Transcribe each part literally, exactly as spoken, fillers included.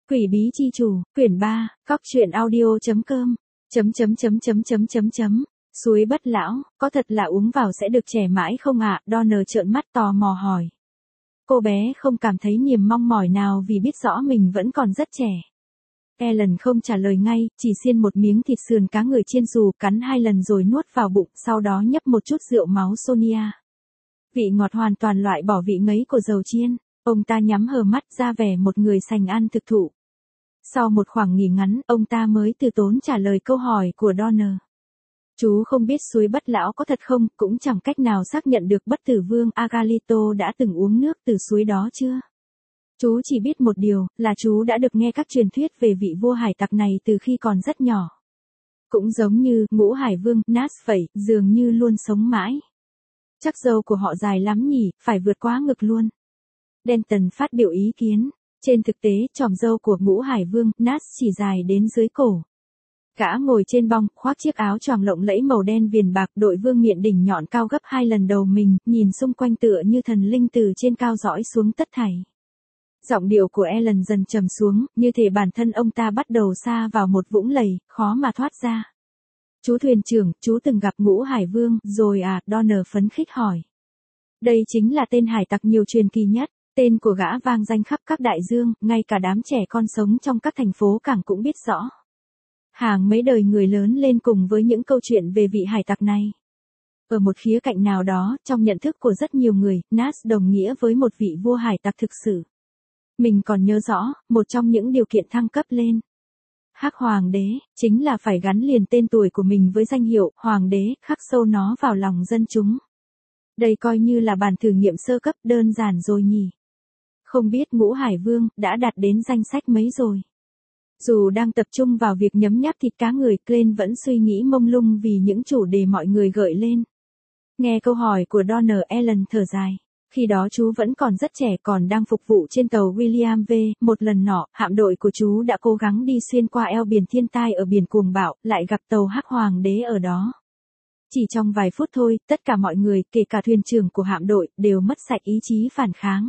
Quỷ bí chi chủ, quyển ba, cóc truyện audio.com, chấm chấm chấm chấm chấm chấm chấm, suối bất lão, có thật là uống vào sẽ được trẻ mãi không ạ? Donner trợn mắt tò mò hỏi. Cô bé không cảm thấy niềm mong mỏi nào vì biết rõ mình vẫn còn rất trẻ. Ellen không trả lời ngay, chỉ xiên một miếng thịt sườn cá người chiên xù, cắn hai lần rồi nuốt vào bụng, sau đó nhấp một chút rượu máu Sonia. Vị ngọt hoàn toàn loại bỏ vị ngấy của dầu chiên, ông ta nhắm hờ mắt ra vẻ một người sành ăn thực thụ. Sau một khoảng nghỉ ngắn, ông ta mới từ tốn trả lời câu hỏi của Donner. Chú không biết suối bất lão có thật không, cũng chẳng cách nào xác nhận được bất tử vương Agalito đã từng uống nước từ suối đó chưa. Chú chỉ biết một điều, là chú đã được nghe các truyền thuyết về vị vua hải tặc này từ khi còn rất nhỏ. Cũng giống như ngũ hải vương Nas vậy, dường như luôn sống mãi. Chắc râu của họ dài lắm nhỉ, phải vượt quá ngực luôn. Denton phát biểu ý kiến. Trên thực tế, chòm râu của ngũ hải vương Nas chỉ dài đến dưới cổ. Gã ngồi trên bong, khoác chiếc áo choàng lộng lẫy màu đen viền bạc, đội vương miện đỉnh nhọn cao gấp hai lần đầu mình, nhìn xung quanh tựa như thần linh từ trên cao dõi xuống tất thảy. Giọng điệu của Ellen dần trầm xuống, như thể bản thân ông ta bắt đầu sa vào một vũng lầy, khó mà thoát ra. Chú thuyền trưởng, chú từng gặp ngũ hải vương, rồi à? Donner phấn khích hỏi. Đây chính là tên hải tặc nhiều truyền kỳ nhất, tên của gã vang danh khắp các đại dương, ngay cả đám trẻ con sống trong các thành phố cảng cũng biết rõ. Hàng mấy đời người lớn lên cùng với những câu chuyện về vị hải tặc này. Ở một khía cạnh nào đó, trong nhận thức của rất nhiều người, Nas đồng nghĩa với một vị vua hải tặc thực sự. Mình còn nhớ rõ, một trong những điều kiện thăng cấp lên Hắc Hoàng đế, chính là phải gắn liền tên tuổi của mình với danh hiệu Hoàng đế, khắc sâu nó vào lòng dân chúng. Đây coi như là bản thử nghiệm sơ cấp đơn giản rồi nhỉ. Không biết ngũ hải vương đã đạt đến danh sách mấy rồi. Dù đang tập trung vào việc nhấm nháp thịt cá người, Glenn vẫn suy nghĩ mông lung vì những chủ đề mọi người gợi lên. Nghe câu hỏi của Donner, Ellen thở dài. Khi đó chú vẫn còn rất trẻ, còn đang phục vụ trên tàu William V. Một lần nọ, hạm đội của chú đã cố gắng đi xuyên qua eo biển thiên tai ở biển cuồng bạo, lại gặp tàu Hắc Hoàng đế ở đó. Chỉ trong vài phút thôi, tất cả mọi người, kể cả thuyền trưởng của hạm đội, đều mất sạch ý chí phản kháng.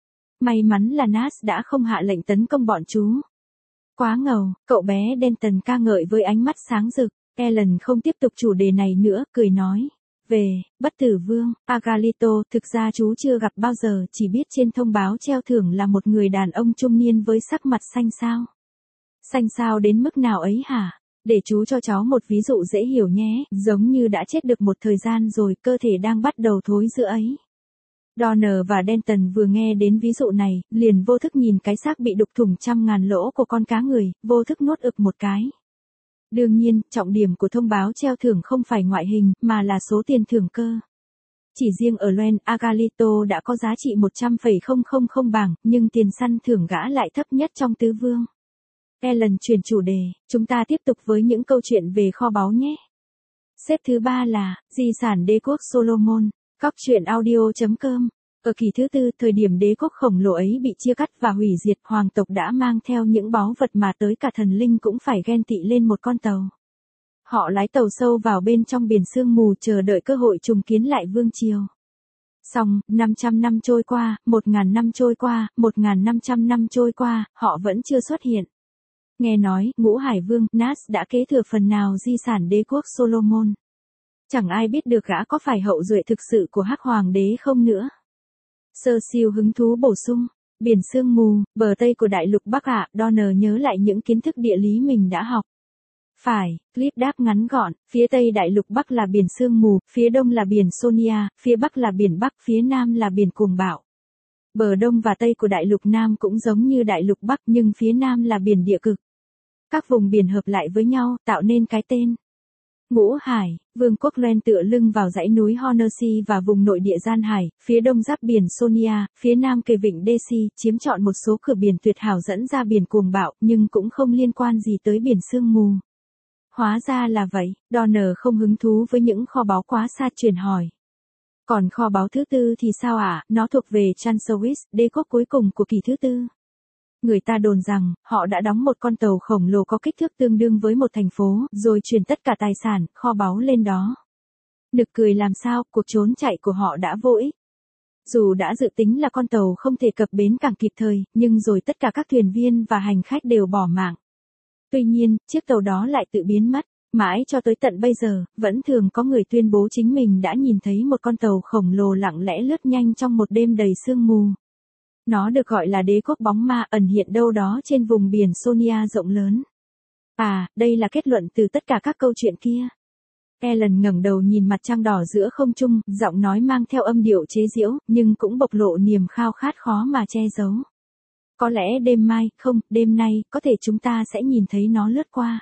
May mắn là Nas đã không hạ lệnh tấn công bọn chú. Quá ngầu, cậu bé Denton ca ngợi với ánh mắt sáng rực. Ellen không tiếp tục chủ đề này nữa, cười nói. Về, bất tử vương, Agalito, thực ra chú chưa gặp bao giờ, chỉ biết trên thông báo treo thưởng là một người đàn ông trung niên với sắc mặt xanh xao. Xanh xao đến mức nào ấy hả? Để chú cho cháu một ví dụ dễ hiểu nhé, giống như đã chết được một thời gian rồi, cơ thể đang bắt đầu thối rữa ấy. Donner và Denton vừa nghe đến ví dụ này, liền vô thức nhìn cái xác bị đục thủng trăm ngàn lỗ của con cá người, vô thức nuốt ực một cái. Đương nhiên, trọng điểm của thông báo treo thưởng không phải ngoại hình, mà là số tiền thưởng cơ. Chỉ riêng ở Loen, Agalito đã có giá trị một trăm phẩy không không không bảng, nhưng tiền săn thưởng gã lại thấp nhất trong tứ vương. Ellen chuyển chủ đề, chúng ta tiếp tục với những câu chuyện về kho báu nhé. Xếp thứ ba là, di sản đế quốc Solomon, cóc truyện audio.com. Ở kỳ thứ tư, thời điểm đế quốc khổng lồ ấy bị chia cắt và hủy diệt, hoàng tộc đã mang theo những báu vật mà tới cả thần linh cũng phải ghen tị lên một con tàu. Họ lái tàu sâu vào bên trong biển sương mù, chờ đợi cơ hội trùng kiến lại vương triều. Xong, năm trăm năm trôi qua, một nghìn năm trôi qua, một nghìn năm trăm năm trôi qua, họ vẫn chưa xuất hiện. Nghe nói, ngũ hải vương Nas đã kế thừa phần nào di sản đế quốc Solomon. Chẳng ai biết được gã có phải hậu duệ thực sự của Hắc Hoàng đế không nữa. Sơ siêu hứng thú bổ sung, biển sương mù, bờ Tây của đại lục Bắc ạ. Donner nhớ lại những kiến thức địa lý mình đã học. Phải, clip đáp ngắn gọn, phía Tây đại lục Bắc là biển sương mù, phía Đông là biển Sonia, phía Bắc là biển Bắc, phía Nam là biển cuồng bạo. Bờ Đông và Tây của đại lục Nam cũng giống như đại lục Bắc, nhưng phía Nam là biển địa cực. Các vùng biển hợp lại với nhau, tạo nên cái tên Ngũ Hải. Vương quốc Loen tựa lưng vào dãy núi Hornersea và vùng nội địa Gian Hải, phía đông giáp biển Sonia, phía nam kề vịnh Daisy, chiếm trọn một số cửa biển tuyệt hảo dẫn ra biển cuồng bạo, nhưng cũng không liên quan gì tới biển sương mù. Hóa ra là vậy, Donner không hứng thú với những kho báu quá xa, truyền hỏi. Còn kho báu thứ tư thì sao ạ? À? Nó thuộc về Chancelloris, đế quốc cuối cùng của kỳ thứ tư. Người ta đồn rằng, họ đã đóng một con tàu khổng lồ có kích thước tương đương với một thành phố, rồi chuyển tất cả tài sản, kho báu lên đó. Nực cười làm sao, cuộc trốn chạy của họ đã vô ích. Dù đã dự tính là con tàu không thể cập bến cảng kịp thời, nhưng rồi tất cả các thuyền viên và hành khách đều bỏ mạng. Tuy nhiên, chiếc tàu đó lại tự biến mất. Mãi cho tới tận bây giờ, vẫn thường có người tuyên bố chính mình đã nhìn thấy một con tàu khổng lồ lặng lẽ lướt nhanh trong một đêm đầy sương mù. Nó được gọi là đế quốc bóng ma, ẩn hiện đâu đó trên vùng biển Sonia rộng lớn. À, đây là kết luận từ tất cả các câu chuyện kia. Ellen ngẩng đầu nhìn mặt trăng đỏ giữa không trung, giọng nói mang theo âm điệu chế giễu, nhưng cũng bộc lộ niềm khao khát khó mà che giấu. Có lẽ đêm mai, không, đêm nay, có thể chúng ta sẽ nhìn thấy nó lướt qua.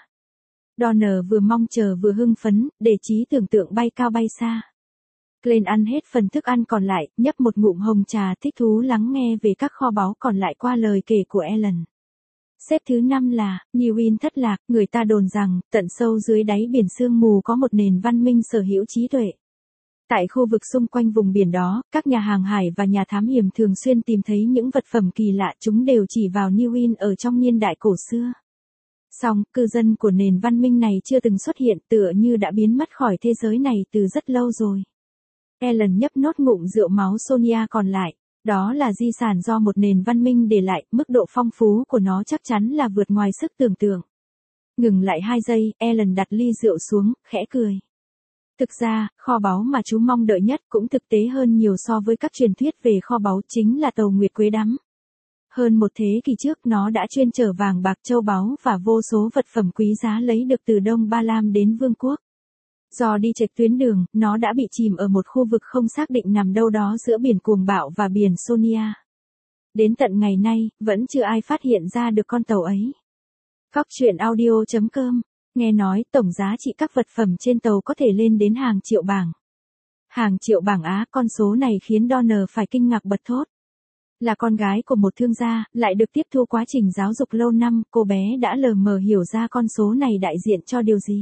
Donner vừa mong chờ vừa hưng phấn, để trí tưởng tượng bay cao bay xa. Glenn ăn hết phần thức ăn còn lại, nhấp một ngụm hồng trà thích thú lắng nghe về các kho báu còn lại qua lời kể của Ellen. Xếp thứ năm là, Niwin thất lạc, người ta đồn rằng, tận sâu dưới đáy biển sương mù có một nền văn minh sở hữu trí tuệ. Tại khu vực xung quanh vùng biển đó, các nhà hàng hải và nhà thám hiểm thường xuyên tìm thấy những vật phẩm kỳ lạ, chúng đều chỉ vào Niwin ở trong niên đại cổ xưa. Song, cư dân của nền văn minh này chưa từng xuất hiện, tựa như đã biến mất khỏi thế giới này từ rất lâu rồi. Ellen nhấp nốt ngụm rượu máu Sonia còn lại. Đó là di sản do một nền văn minh để lại, mức độ phong phú của nó chắc chắn là vượt ngoài sức tưởng tượng. Ngừng lại hai giây, Ellen đặt ly rượu xuống, khẽ cười. Thực ra, kho báu mà chú mong đợi nhất cũng thực tế hơn nhiều so với các truyền thuyết về kho báu, chính là tàu Nguyệt Quế Đắm. Hơn một thế kỷ trước nó đã chuyên chở vàng bạc châu báu và vô số vật phẩm quý giá lấy được từ Đông Ba Lam đến Vương quốc. Do đi chệch tuyến đường, nó đã bị chìm ở một khu vực không xác định nằm đâu đó giữa biển Cuồng Bạo và biển Sonia. Đến tận ngày nay, vẫn chưa ai phát hiện ra được con tàu ấy. Cóc truyện audio chấm com, nghe nói tổng giá trị các vật phẩm trên tàu có thể lên đến hàng triệu bảng. Hàng triệu bảng Á, con số này khiến Donner phải kinh ngạc bật thốt. Là con gái của một thương gia, lại được tiếp thu quá trình giáo dục lâu năm, cô bé đã lờ mờ hiểu ra con số này đại diện cho điều gì.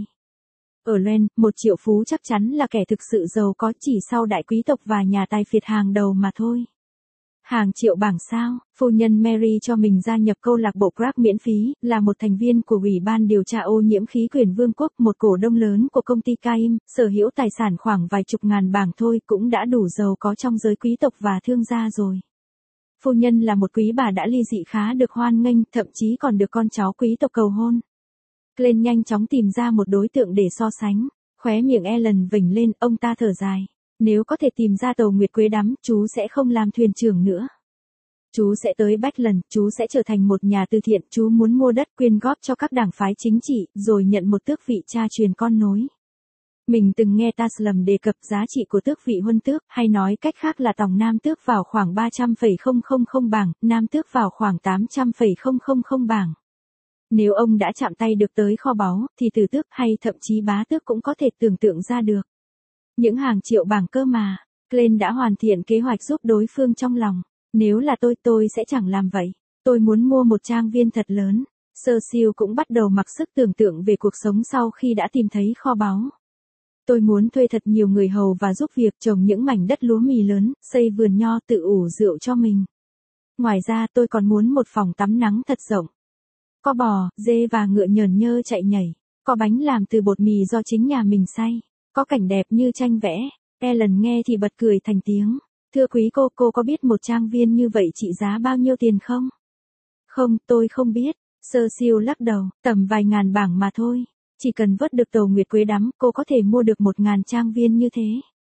Ở Len, một triệu phú chắc chắn là kẻ thực sự giàu có chỉ sau đại quý tộc và nhà tài phiệt hàng đầu mà thôi. Hàng triệu bảng sao, phu nhân Mary cho mình gia nhập câu lạc bộ Crack miễn phí, là một thành viên của Ủy ban điều tra ô nhiễm khí quyển Vương quốc, một cổ đông lớn của công ty Caim, sở hữu tài sản khoảng vài chục ngàn bảng thôi cũng đã đủ giàu có trong giới quý tộc và thương gia rồi. Phu nhân là một quý bà đã ly dị khá được hoan nghênh, thậm chí còn được con cháu quý tộc cầu hôn. Glenn nhanh chóng tìm ra một đối tượng để so sánh, khóe miệng Ellen vểnh lên, ông ta thở dài. Nếu có thể tìm ra tàu Nguyệt Quế Đắm, chú sẽ không làm thuyền trưởng nữa. Chú sẽ tới Backlund, chú sẽ trở thành một nhà từ thiện, chú muốn mua đất quyên góp cho các đảng phái chính trị, rồi nhận một tước vị cha truyền con nối. Mình từng nghe Taslam đề cập giá trị của tước vị huân tước, hay nói cách khác là tổng nam tước vào khoảng ba trăm phẩy không không không bảng, nam tước vào khoảng tám trăm phẩy không không không bảng. Nếu ông đã chạm tay được tới kho báu, thì tử tước hay thậm chí bá tước cũng có thể tưởng tượng ra được. Những hàng triệu bảng cơ mà, Glenn đã hoàn thiện kế hoạch giúp đối phương trong lòng. Nếu là tôi, tôi sẽ chẳng làm vậy. Tôi muốn mua một trang viên thật lớn. Cecil cũng bắt đầu mặc sức tưởng tượng về cuộc sống sau khi đã tìm thấy kho báu. Tôi muốn thuê thật nhiều người hầu và giúp việc trồng những mảnh đất lúa mì lớn, xây vườn nho tự ủ rượu cho mình. Ngoài ra tôi còn muốn một phòng tắm nắng thật rộng. Có bò, dê và ngựa nhờn nhơ chạy nhảy. Có bánh làm từ bột mì do chính nhà mình xay. Có cảnh đẹp như tranh vẽ. Ellen nghe thì bật cười thành tiếng. Thưa quý cô, cô có biết một trang viên như vậy trị giá bao nhiêu tiền không? Không, tôi không biết. Cecil lắc đầu, tầm vài ngàn bảng mà thôi. Chỉ cần vớt được tàu Nguyệt Quế Đắm, cô có thể mua được một ngàn trang viên như thế.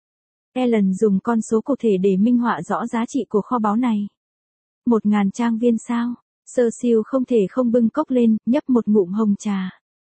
Ellen dùng con số cụ thể để minh họa rõ giá trị của kho báu này. Một ngàn trang viên sao? Cecil không thể không bưng cốc lên, nhấp một ngụm hồng trà.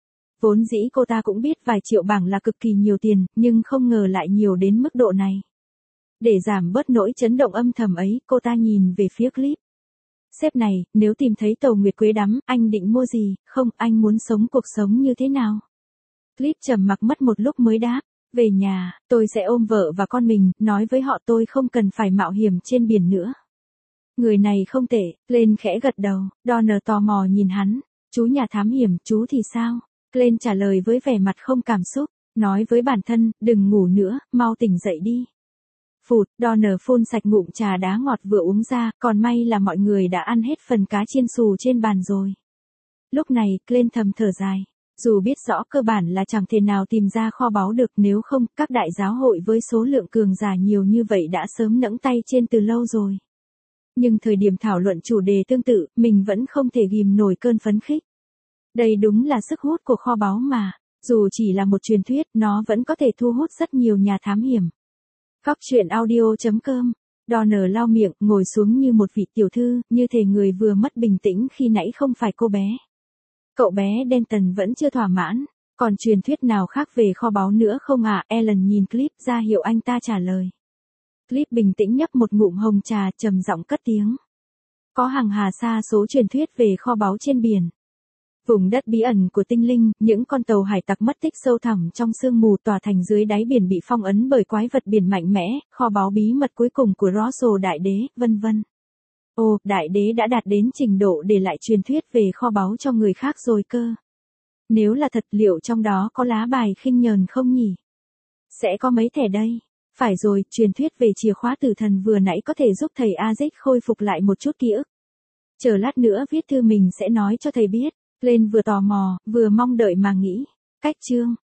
Vốn dĩ cô ta cũng biết vài triệu bảng là cực kỳ nhiều tiền, nhưng không ngờ lại nhiều đến mức độ này. Để giảm bớt nỗi chấn động âm thầm ấy, cô ta nhìn về phía Clip. Sếp này, nếu tìm thấy tàu Nguyệt Quế Đắm, anh định mua gì? Không, anh muốn sống cuộc sống như thế nào? Clip trầm mặc mất một lúc mới đáp. Về nhà, tôi sẽ ôm vợ và con mình, nói với họ tôi không cần phải mạo hiểm trên biển nữa. Người này không tệ, Glenn khẽ gật đầu, Donner tò mò nhìn hắn. Chú nhà thám hiểm, chú thì sao? Glenn trả lời với vẻ mặt không cảm xúc, nói với bản thân, đừng ngủ nữa, mau tỉnh dậy đi. Phụt, Donner phun sạch ngụm trà đá ngọt vừa uống ra, còn may là mọi người đã ăn hết phần cá chiên xù trên bàn rồi. Lúc này, Glenn thầm thở dài. Dù biết rõ cơ bản là chẳng thể nào tìm ra kho báu được, nếu không, các đại giáo hội với số lượng cường giả nhiều như vậy đã sớm nẫng tay trên từ lâu rồi. Nhưng thời điểm thảo luận chủ đề tương tự, mình vẫn không thể ghim nổi cơn phấn khích. Đây đúng là sức hút của kho báu mà. Dù chỉ là một truyền thuyết, nó vẫn có thể thu hút rất nhiều nhà thám hiểm. Góc truyện audio chấm com. Donner lau miệng, ngồi xuống như một vị tiểu thư, như thể người vừa mất bình tĩnh khi nãy không phải cô bé. Cậu bé Denton vẫn chưa thỏa mãn. Còn truyền thuyết nào khác về kho báu nữa không ạ? À? Ellen nhìn Clip ra hiệu anh ta trả lời. Clip bình tĩnh nhấp một ngụm hồng trà, trầm giọng cất tiếng. Có hàng hà sa số truyền thuyết về kho báu trên biển. Vùng đất bí ẩn của tinh linh, những con tàu hải tặc mất tích sâu thẳm trong sương mù, tòa thành dưới đáy biển bị phong ấn bởi quái vật biển mạnh mẽ, kho báu bí mật cuối cùng của Russell Đại Đế, vân vân. Ồ, Đại Đế đã đạt đến trình độ để lại truyền thuyết về kho báu cho người khác rồi cơ. Nếu là thật, liệu trong đó có lá bài khinh nhờn không nhỉ? Sẽ có mấy thẻ đây? Phải rồi, truyền thuyết về chìa khóa tử thần vừa nãy có thể giúp thầy Aziz khôi phục lại một chút ký ức. Chờ lát nữa viết thư mình sẽ nói cho thầy biết. Lên vừa tò mò, vừa mong đợi mà nghĩ. Cách chương